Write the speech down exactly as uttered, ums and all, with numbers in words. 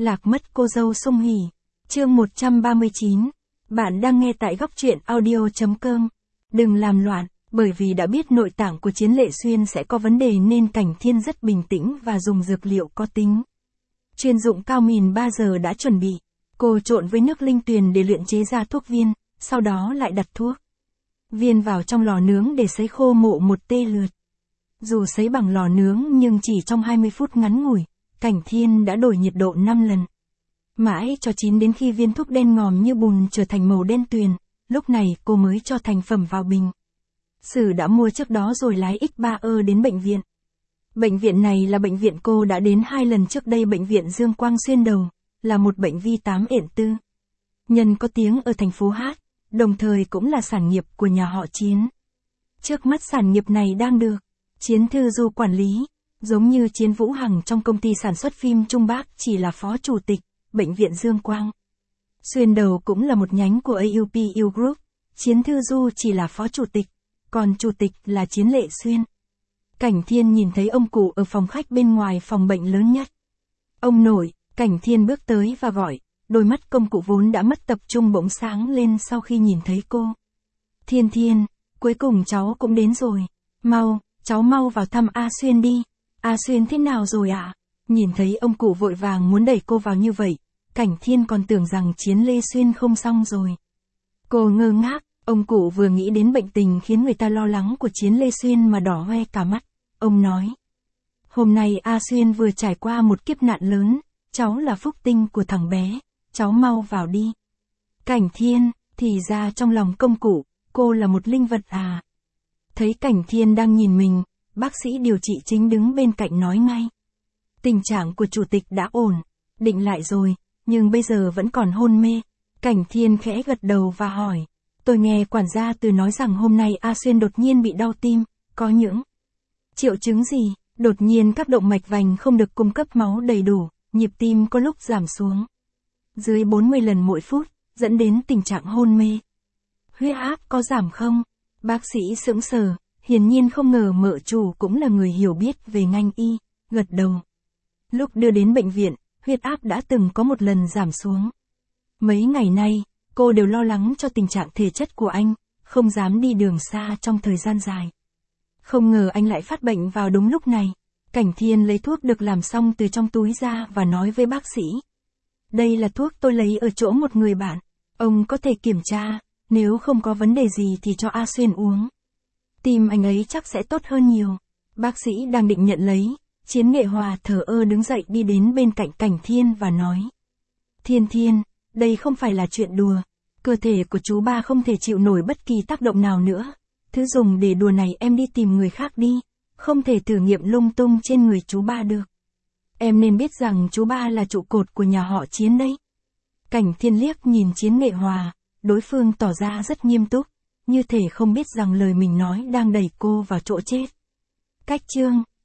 Lạc mất cô dâu Sung Hỉ. Chương một trăm ba mươi chín. Bạn đang nghe tại góc truyện audio.com. Đừng làm loạn, bởi vì đã biết nội tạng của Chiến Lệ Xuyên sẽ có vấn đề nên Cảnh Thiên rất bình tĩnh và dùng dược liệu có tính. Chuyên dụng cao mìn ba giờ đã chuẩn bị. Cô trộn với nước linh tuyền để luyện chế ra thuốc viên, sau đó lại đặt thuốc viên vào trong lò nướng để sấy khô mộ một tê lượt. Dù sấy bằng lò nướng nhưng chỉ trong hai mươi phút ngắn ngủi, Cảnh Thiên đã đổi nhiệt độ năm lần. Mãi cho chín đến khi viên thuốc đen ngòm như bùn trở thành màu đen tuyền, lúc này cô mới cho thành phẩm vào bình. Sử đã mua trước đó rồi lái ích ba ơ đến bệnh viện. Bệnh viện này là bệnh viện cô đã đến hai lần trước đây, bệnh viện Dương Quang Xuyên Đầu, là một bệnh vi tám ện tư. Nhân có tiếng ở thành phố Hát, đồng thời cũng là sản nghiệp của nhà họ Chiến. Trước mắt sản nghiệp này đang được Chiến Thư Du quản lý, giống như Chiến Vũ Hằng trong công ty sản xuất phim Trung Bắc chỉ là phó chủ tịch, bệnh viện Dương Quang Xuyên Đầu cũng là một nhánh của a u pê u Group, Chiến Thư Du chỉ là phó chủ tịch, còn chủ tịch là Chiến Lệ Xuyên. Cảnh Thiên nhìn thấy ông cụ ở phòng khách bên ngoài phòng bệnh lớn nhất. Ông nội, Cảnh Thiên bước tới và gọi, đôi mắt công cụ vốn đã mất tập trung bỗng sáng lên sau khi nhìn thấy cô. Thiên Thiên, cuối cùng cháu cũng đến rồi. Mau, cháu mau vào thăm A Xuyên đi. A Xuyên thế nào rồi ạ? À? Nhìn thấy ông cụ vội vàng muốn đẩy cô vào như vậy, Cảnh Thiên còn tưởng rằng Chiến Lê Xuyên không xong rồi. Cô ngơ ngác, ông cụ vừa nghĩ đến bệnh tình khiến người ta lo lắng của Chiến Lê Xuyên mà đỏ hoe cả mắt. Ông nói, hôm nay A Xuyên vừa trải qua một kiếp nạn lớn, cháu là phúc tinh của thằng bé, cháu mau vào đi. Cảnh Thiên, thì ra trong lòng công cụ, cô là một linh vật à. Thấy Cảnh Thiên đang nhìn mình, bác sĩ điều trị chính đứng bên cạnh nói ngay. Tình trạng của chủ tịch đã ổn, định lại rồi, nhưng bây giờ vẫn còn hôn mê. Cảnh Thiên khẽ gật đầu và hỏi, tôi nghe quản gia Từ nói rằng hôm nay A Xuyên đột nhiên bị đau tim, có những triệu chứng gì? Đột nhiên các động mạch vành không được cung cấp máu đầy đủ, nhịp tim có lúc giảm xuống dưới bốn mươi lần mỗi phút, dẫn đến tình trạng hôn mê. Huyết áp có giảm không? Bác sĩ sững sờ, hiển nhiên không ngờ mợ chủ cũng là người hiểu biết về ngành y, gật đầu. Lúc đưa đến bệnh viện, huyết áp đã từng có một lần giảm xuống. Mấy ngày nay, cô đều lo lắng cho tình trạng thể chất của anh, không dám đi đường xa trong thời gian dài. Không ngờ anh lại phát bệnh vào đúng lúc này. Cảnh Thiên lấy thuốc được làm xong từ trong túi ra và nói với bác sĩ. Đây là thuốc tôi lấy ở chỗ một người bạn. Ông có thể kiểm tra, nếu không có vấn đề gì thì cho A Xuyên uống. Tim anh ấy chắc sẽ tốt hơn nhiều. Bác sĩ đang định nhận lấy, Chiến Nghệ Hòa thờ ơ đứng dậy đi đến bên cạnh Cảnh Thiên và nói. Thiên Thiên, đây không phải là chuyện đùa. Cơ thể của chú ba không thể chịu nổi bất kỳ tác động nào nữa. Thứ dùng để đùa này em đi tìm người khác đi. Không thể thử nghiệm lung tung trên người chú ba được. Em nên biết rằng chú ba là trụ cột của nhà họ Chiến đấy. Cảnh Thiên liếc nhìn Chiến Nghệ Hòa, đối phương tỏ ra rất nghiêm túc, như thể không biết rằng lời mình nói đang đẩy cô vào chỗ chết. Cách chương